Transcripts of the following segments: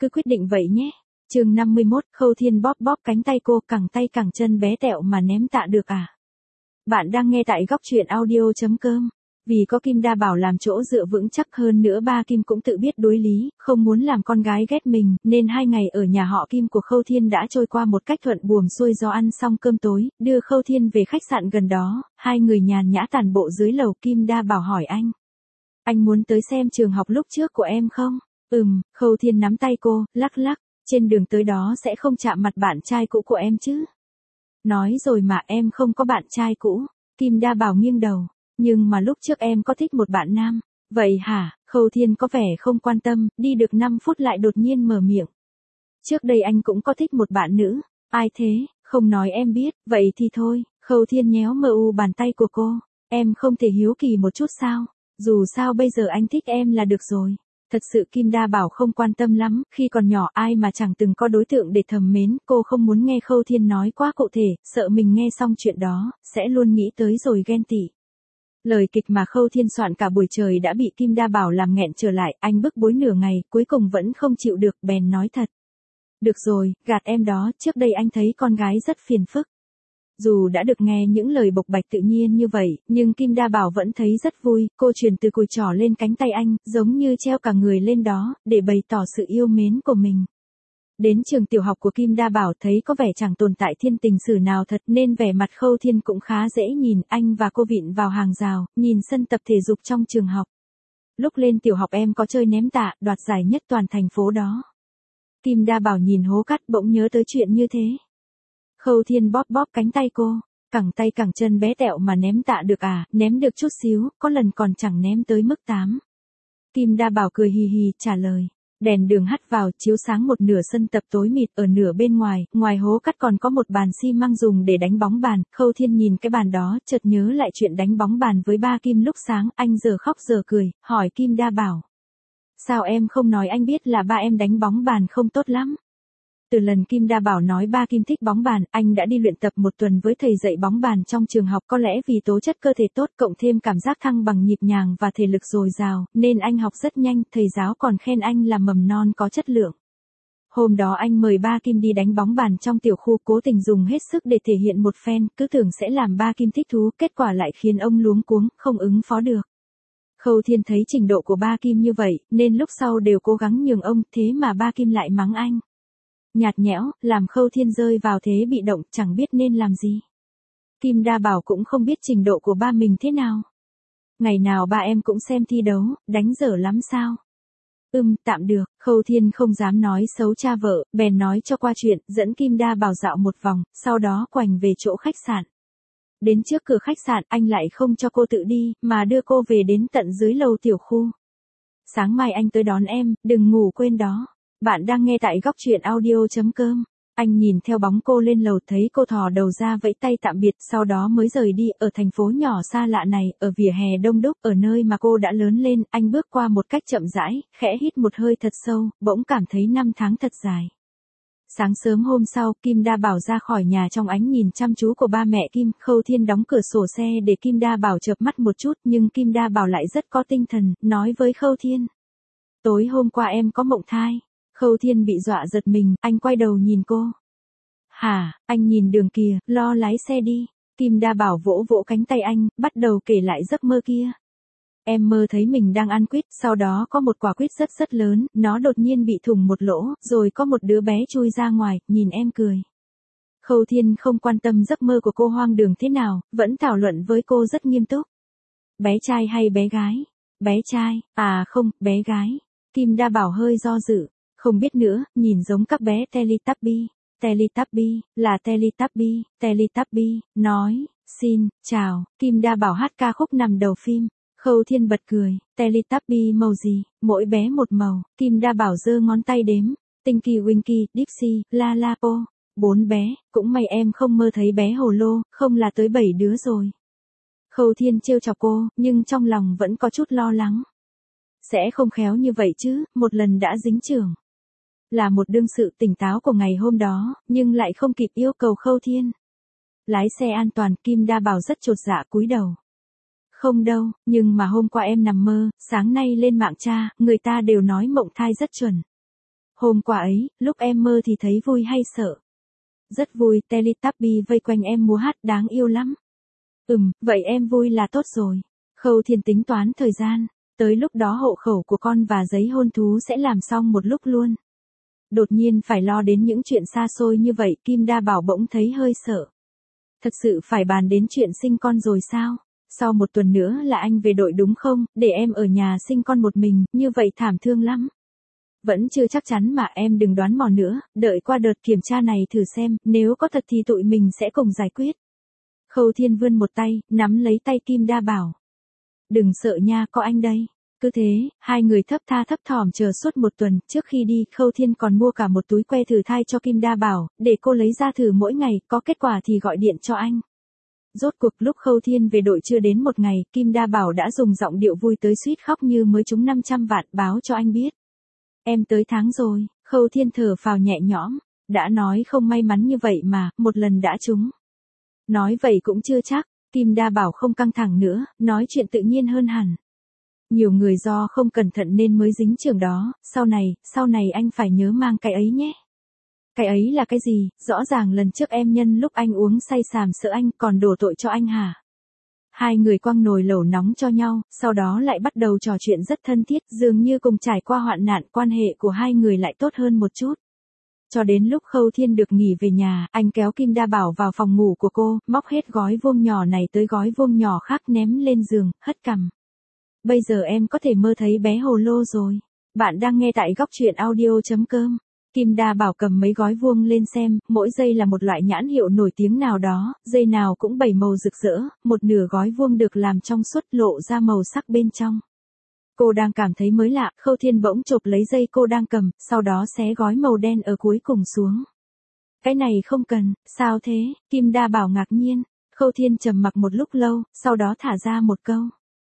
cứ quyết định vậy nhé. Chương 51, Khâu Thiên bóp bóp cánh tay cô, cẳng tay cẳng chân bé tẹo mà ném tạ được à? Bạn đang nghe tại góc truyện audio.com. Vì có Kim Đa Bảo làm chỗ dựa vững chắc, hơn nữa ba Kim cũng tự biết đối lý, không muốn làm con gái ghét mình, nên 2 ngày ở nhà họ Kim của Khâu Thiên đã trôi qua một cách thuận buồm xuôi gió. Ăn xong cơm tối, đưa Khâu Thiên về khách sạn gần đó, 2 người nhàn nhã tản bộ dưới lầu. Kim Đa Bảo hỏi anh muốn tới xem trường học lúc trước của em không? Khâu Thiên nắm tay cô, lắc lắc, trên đường tới đó sẽ không chạm mặt bạn trai cũ của em chứ? Nói rồi mà em không có bạn trai cũ. Kim Đa Bảo nghiêng đầu. Nhưng mà lúc trước em có thích một bạn nam. Vậy hả? Khâu Thiên có vẻ không quan tâm, đi được 5 phút lại đột nhiên mở miệng. Trước đây anh cũng có thích một bạn nữ. Ai thế? Không nói em biết, vậy thì thôi. Khâu Thiên nhéo bàn tay của cô. Em không thể hiếu kỳ một chút sao? Dù sao bây giờ anh thích em là được rồi. Thật sự Kim Đa Bảo không quan tâm lắm, khi còn nhỏ ai mà chẳng từng có đối tượng để thầm mến. Cô không muốn nghe Khâu Thiên nói quá cụ thể, sợ mình nghe xong chuyện đó, sẽ luôn nghĩ tới rồi ghen tị. Lời kịch mà Khâu Thiên soạn cả buổi trời đã bị Kim Đa Bảo làm nghẹn trở lại, anh bức bối nửa ngày, cuối cùng vẫn không chịu được, bèn nói thật. Được rồi, gạt em đó, trước đây anh thấy con gái rất phiền phức. Dù đã được nghe những lời bộc bạch tự nhiên như vậy, nhưng Kim Đa Bảo vẫn thấy rất vui. Cô truyền từ cùi trỏ lên cánh tay anh, giống như treo cả người lên đó, để bày tỏ sự yêu mến của mình. Đến trường tiểu học của Kim Đa Bảo thấy có vẻ chẳng tồn tại thiên tình sử nào thật, nên vẻ mặt Khâu Thiên cũng khá dễ nhìn. Anh và cô vịn vào hàng rào, nhìn sân tập thể dục trong trường học. Lúc lên tiểu học em có chơi ném tạ, đoạt giải nhất toàn thành phố đó. Kim Đa Bảo nhìn hố cát, bỗng nhớ tới chuyện như thế. Khâu Thiên bóp bóp cánh tay cô, cẳng tay cẳng chân bé tẹo mà ném tạ được à? Ném được chút xíu, có lần còn chẳng ném tới mức 8. Kim Đa Bảo cười hì hì trả lời. Đèn đường hắt vào, chiếu sáng một nửa sân tập tối mịt. Ở nửa bên ngoài hố cát còn có một bàn xi măng dùng để đánh bóng bàn. Khâu Thiên nhìn cái bàn đó, chợt nhớ lại chuyện đánh bóng bàn với ba Kim lúc sáng. Anh giờ khóc giờ cười, hỏi Kim Đa Bảo. Sao em không nói anh biết là ba em đánh bóng bàn không tốt lắm? Từ lần Kim Đa Bảo nói ba Kim thích bóng bàn, anh đã đi luyện tập 1 tuần với thầy dạy bóng bàn trong trường học. Có lẽ vì tố chất cơ thể tốt cộng thêm cảm giác thăng bằng nhịp nhàng và thể lực dồi dào, nên anh học rất nhanh. Thầy giáo còn khen anh là mầm non có chất lượng. Hôm đó anh mời ba Kim đi đánh bóng bàn trong tiểu khu, cố tình dùng hết sức để thể hiện một phen, cứ tưởng sẽ làm ba Kim thích thú, kết quả lại khiến ông luống cuống, không ứng phó được. Khâu Thiên thấy trình độ của ba Kim như vậy, nên lúc sau đều cố gắng nhường ông, thế mà ba Kim lại mắng anh. Nhạt nhẽo, làm Khâu Thiên rơi vào thế bị động, chẳng biết nên làm gì. Kim Đa Bảo cũng không biết trình độ của ba mình thế nào. Ngày nào ba em cũng xem thi đấu, đánh dở lắm sao? Tạm được. Khâu Thiên không dám nói xấu cha vợ, bèn nói cho qua chuyện, dẫn Kim Đa Bảo dạo một vòng, sau đó quành về chỗ khách sạn. Đến trước cửa khách sạn, anh lại không cho cô tự đi, mà đưa cô về đến tận dưới lầu tiểu khu. Sáng mai anh tới đón em, đừng ngủ quên đó. Bạn đang nghe tại góc truyện audio.com. Anh nhìn theo bóng cô lên lầu, thấy cô thò đầu ra vẫy tay tạm biệt, sau đó mới rời đi. Ở thành phố nhỏ xa lạ này, ở vỉa hè đông đúc, ở nơi mà cô đã lớn lên, anh bước qua một cách chậm rãi, khẽ hít một hơi thật sâu, bỗng cảm thấy 5 tháng thật dài. Sáng sớm hôm sau, Kim Đa Bảo ra khỏi nhà trong ánh nhìn chăm chú của ba mẹ Kim. Khâu Thiên đóng cửa sổ xe để Kim Đa Bảo chợp mắt một chút, nhưng Kim Đa Bảo lại rất có tinh thần, nói với Khâu Thiên. Tối hôm qua em có mộng thai. Khâu Thiên bị dọa giật mình, anh quay đầu nhìn cô. Hả? Anh nhìn đường kìa, lo lái xe đi. Kim Đa Bảo vỗ vỗ cánh tay anh, bắt đầu kể lại giấc mơ kia. Em mơ thấy mình đang ăn quýt, sau đó có một quả quýt rất rất lớn, nó đột nhiên bị thủng một lỗ, rồi có một đứa bé chui ra ngoài, nhìn em cười. Khâu Thiên không quan tâm giấc mơ của cô hoang đường thế nào, vẫn thảo luận với cô rất nghiêm túc. Bé trai hay bé gái? Bé trai, à không, bé gái. Kim Đa Bảo hơi do dự. Không biết nữa, nhìn giống các bé Teletubby. Teletubby, là Teletubby, Teletubby, nói, xin, chào. Kim Đa Bảo hát ca khúc nằm đầu phim. Khâu Thiên bật cười, Teletubby màu gì, mỗi bé một màu. Kim Đa Bảo giơ ngón tay đếm. Tinky Winky, Dipsy, La La Po. 4 bé, cũng may em không mơ thấy bé hồ lô, không là tới 7 đứa rồi. Khâu Thiên trêu chọc cô, nhưng trong lòng vẫn có chút lo lắng. Sẽ không khéo như vậy chứ, một lần đã dính chưởng. Là một đương sự tỉnh táo của ngày hôm đó, nhưng lại không kịp yêu cầu Khâu Thiên. Lái xe an toàn, Kim Đa Bảo rất chột dạ cúi đầu. Không đâu, nhưng mà hôm qua em nằm mơ, sáng nay lên mạng tra, người ta đều nói mộng thai rất chuẩn. Hôm qua ấy, lúc em mơ thì thấy vui hay sợ? Rất vui, Teletubby vây quanh em múa hát đáng yêu lắm. Vậy em vui là tốt rồi. Khâu Thiên tính toán thời gian, tới lúc đó hộ khẩu của con và giấy hôn thú sẽ làm xong một lúc luôn. Đột nhiên phải lo đến những chuyện xa xôi như vậy, Kim Đa Bảo bỗng thấy hơi sợ. Thật sự phải bàn đến chuyện sinh con rồi sao? Sau 1 tuần nữa là anh về đội đúng không, để em ở nhà sinh con một mình, như vậy thảm thương lắm. Vẫn chưa chắc chắn mà em đừng đoán mò nữa, đợi qua đợt kiểm tra này thử xem, nếu có thật thì tụi mình sẽ cùng giải quyết. Khâu Thiên vươn một tay, nắm lấy tay Kim Đa Bảo. Đừng sợ nha, có anh đây. Cứ thế, hai người thấp tha thấp thỏm chờ suốt 1 tuần, trước khi đi Khâu Thiên còn mua cả một túi que thử thai cho Kim Đa Bảo, để cô lấy ra thử mỗi ngày, có kết quả thì gọi điện cho anh. Rốt cuộc lúc Khâu Thiên về đội chưa đến 1 ngày, Kim Đa Bảo đã dùng giọng điệu vui tới suýt khóc như mới trúng 500 vạn, báo cho anh biết. Em tới tháng rồi, Khâu Thiên thở phào nhẹ nhõm, đã nói không may mắn như vậy mà, một lần đã trúng. Nói vậy cũng chưa chắc, Kim Đa Bảo không căng thẳng nữa, nói chuyện tự nhiên hơn hẳn. Nhiều người do không cẩn thận nên mới dính trường đó, sau này anh phải nhớ mang cái ấy nhé. Cái ấy là cái gì, rõ ràng lần trước em nhân lúc anh uống say sàm sợ anh còn đổ tội cho anh hả? Hai người quăng nồi lẩu nóng cho nhau, sau đó lại bắt đầu trò chuyện rất thân thiết, dường như cùng trải qua hoạn nạn, quan hệ của hai người lại tốt hơn một chút. Cho đến lúc Khâu Thiên được nghỉ về nhà, anh kéo Kim Đa Bảo vào phòng ngủ của cô, móc hết gói vuông nhỏ này tới gói vuông nhỏ khác ném lên giường, hất cằm. Bây giờ em có thể mơ thấy bé hồ lô rồi. Bạn đang nghe tại góc truyện audio.com. Kim Đa Bảo cầm mấy gói vuông lên xem, mỗi dây là một loại nhãn hiệu nổi tiếng nào đó, dây nào cũng 7 màu rực rỡ, một nửa gói vuông được làm trong suốt lộ ra màu sắc bên trong. Cô đang cảm thấy mới lạ, Khâu Thiên bỗng chộp lấy dây cô đang cầm, sau đó xé gói màu đen ở cuối cùng xuống. Cái này không cần, sao thế? Kim Đa Bảo ngạc nhiên. Khâu Thiên trầm mặc một lúc lâu, sau đó thả ra một câu.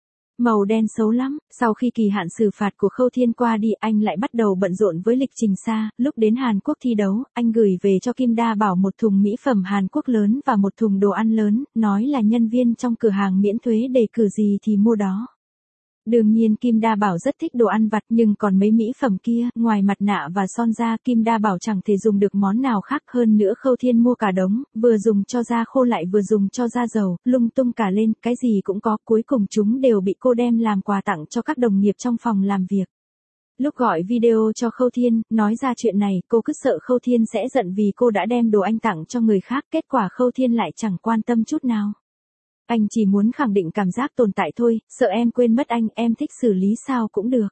Màu đen xấu lắm, sau khi kỳ hạn xử phạt của Khâu Thiên qua đi anh lại bắt đầu bận rộn với lịch trình xa, lúc đến Hàn Quốc thi đấu, anh gửi về cho Kim Đa Bảo một thùng mỹ phẩm Hàn Quốc lớn và một thùng đồ ăn lớn, nói là nhân viên trong cửa hàng miễn thuế đề cử gì thì mua đó. Đương nhiên Kim Đa Bảo rất thích đồ ăn vặt nhưng còn mấy mỹ phẩm kia, ngoài mặt nạ và son da Kim Đa Bảo chẳng thể dùng được món nào khác hơn nữa. Khâu Thiên mua cả đống, vừa dùng cho da khô lại vừa dùng cho da dầu, lung tung cả lên, cái gì cũng có, cuối cùng chúng đều bị cô đem làm quà tặng cho các đồng nghiệp trong phòng làm việc. Lúc gọi video cho Khâu Thiên, nói ra chuyện này, cô cứ sợ Khâu Thiên sẽ giận vì cô đã đem đồ anh tặng cho người khác, kết quả Khâu Thiên lại chẳng quan tâm chút nào. Anh chỉ muốn khẳng định cảm giác tồn tại thôi, sợ em quên mất anh, em thích xử lý sao cũng được.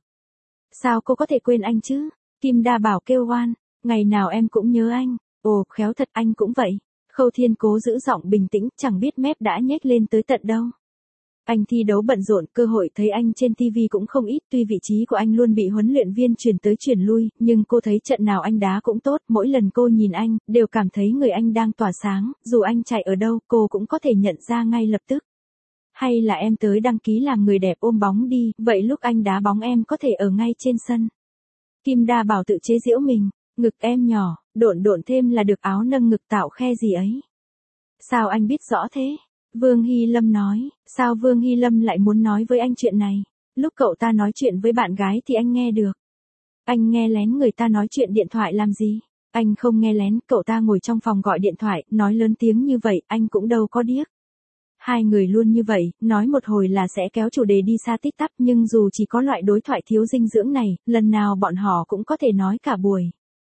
Sao cô có thể quên anh chứ? Kim Đa Bảo kêu oan, ngày nào em cũng nhớ anh. Ồ, khéo thật, anh cũng vậy. Khâu Thiên cố giữ giọng bình tĩnh, chẳng biết mép đã nhếch lên tới tận đâu. Anh thi đấu bận rộn, cơ hội thấy anh trên TV cũng không ít, tuy vị trí của anh luôn bị huấn luyện viên chuyển tới chuyển lui, nhưng cô thấy trận nào anh đá cũng tốt, mỗi lần cô nhìn anh, đều cảm thấy người anh đang tỏa sáng, dù anh chạy ở đâu, cô cũng có thể nhận ra ngay lập tức. Hay là em tới đăng ký làm người đẹp ôm bóng đi, vậy lúc anh đá bóng em có thể ở ngay trên sân. Kim Đa Bảo tự chế giễu mình, ngực em nhỏ, độn độn thêm là được áo nâng ngực tạo khe gì ấy. Sao anh biết rõ thế? Vương Hy Lâm nói, sao Vương Hy Lâm lại muốn nói với anh chuyện này? Lúc cậu ta nói chuyện với bạn gái thì anh nghe được. Anh nghe lén người ta nói chuyện điện thoại làm gì? Anh không nghe lén, cậu ta ngồi trong phòng gọi điện thoại, nói lớn tiếng như vậy, anh cũng đâu có điếc. Hai người luôn như vậy, nói một hồi là sẽ kéo chủ đề đi xa tít tắp, nhưng dù chỉ có loại đối thoại thiếu dinh dưỡng này, lần nào bọn họ cũng có thể nói cả buổi.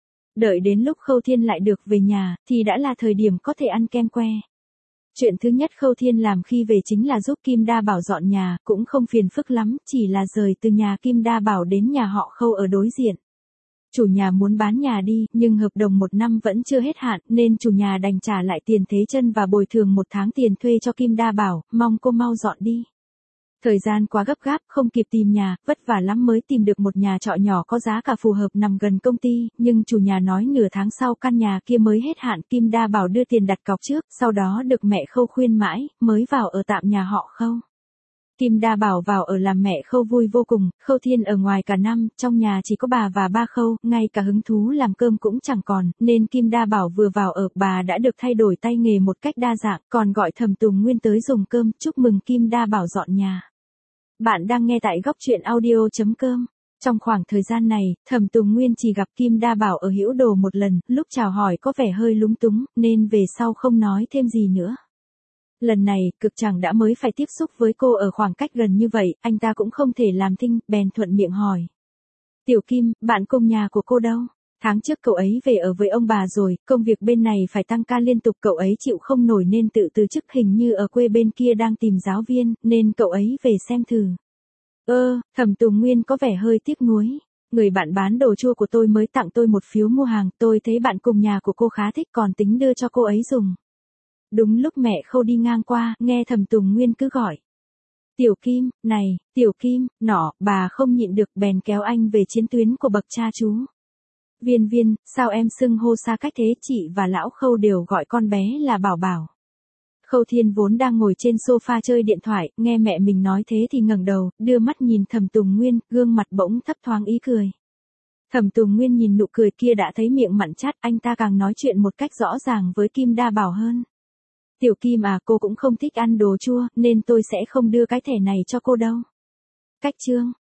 Đợi đến lúc Khâu Thiên lại được về nhà, thì đã là thời điểm có thể ăn kem que. Chuyện thứ nhất Khâu Thiên làm khi về chính là giúp Kim Đa Bảo dọn nhà, cũng không phiền phức lắm, chỉ là rời từ nhà Kim Đa Bảo đến nhà họ Khâu ở đối diện. Chủ nhà muốn bán nhà đi, nhưng hợp đồng 1 năm vẫn chưa hết hạn, nên chủ nhà đành trả lại tiền thế chân và bồi thường 1 tháng tiền thuê cho Kim Đa Bảo, mong cô mau dọn đi. Thời gian quá gấp gáp, không kịp tìm nhà, vất vả lắm mới tìm được một nhà trọ nhỏ có giá cả phù hợp nằm gần công ty, nhưng chủ nhà nói nửa tháng sau căn nhà kia mới hết hạn. Kim Đa Bảo đưa tiền đặt cọc trước, sau đó được mẹ Khâu khuyên mãi, mới vào ở tạm nhà họ Khâu. Kim Đa Bảo vào ở làm mẹ Khâu vui vô cùng, Khâu Thiên ở ngoài cả năm, trong nhà chỉ có bà và ba Khâu, ngay cả hứng thú làm cơm cũng chẳng còn, nên Kim Đa Bảo vừa vào ở, bà đã được thay đổi tay nghề một cách đa dạng, còn gọi Thẩm Tùng Nguyên tới dùng cơm, chúc mừng Kim Đa Bảo dọn nhà. Bạn đang nghe tại góc truyện audio.com. Trong khoảng thời gian này, Thẩm Tùng Nguyên chỉ gặp Kim Đa Bảo ở Hữu Đồ một lần, lúc chào hỏi có vẻ hơi lúng túng, nên về sau không nói thêm gì nữa. Lần này, Cực Chẳng đã mới phải tiếp xúc với cô ở khoảng cách gần như vậy, anh ta cũng không thể làm thinh, bèn thuận miệng hỏi. Tiểu Kim, bạn cùng nhà của cô đâu? Tháng trước cậu ấy về ở với ông bà rồi, công việc bên này phải tăng ca liên tục, cậu ấy chịu không nổi nên tự từ chức, hình như ở quê bên kia đang tìm giáo viên, nên cậu ấy về xem thử. Thẩm Tùng Nguyên có vẻ hơi tiếc nuối. Người bạn bán đồ chua của tôi mới tặng tôi một phiếu mua hàng, tôi thấy bạn cùng nhà của cô khá thích còn tính đưa cho cô ấy dùng. Đúng lúc mẹ Khâu đi ngang qua, nghe Thẩm Tùng Nguyên cứ gọi. Tiểu Kim, này, Tiểu Kim, nọ, bà không nhịn được bèn kéo anh về chiến tuyến của bậc cha chú. Viên Viên, sao em xưng hô xa cách thế, chị và lão Khâu đều gọi con bé là Bảo Bảo. Khâu Thiên vốn đang ngồi trên sofa chơi điện thoại, nghe mẹ mình nói thế thì ngẩng đầu, đưa mắt nhìn Thẩm Tùng Nguyên, gương mặt bỗng thấp thoáng ý cười. Thẩm Tùng Nguyên nhìn nụ cười kia đã thấy miệng mặn chát, anh ta càng nói chuyện một cách rõ ràng với Kim Đa Bảo hơn. Tiểu Kim à, cô cũng không thích ăn đồ chua, nên tôi sẽ không đưa cái thẻ này cho cô đâu. Cách chương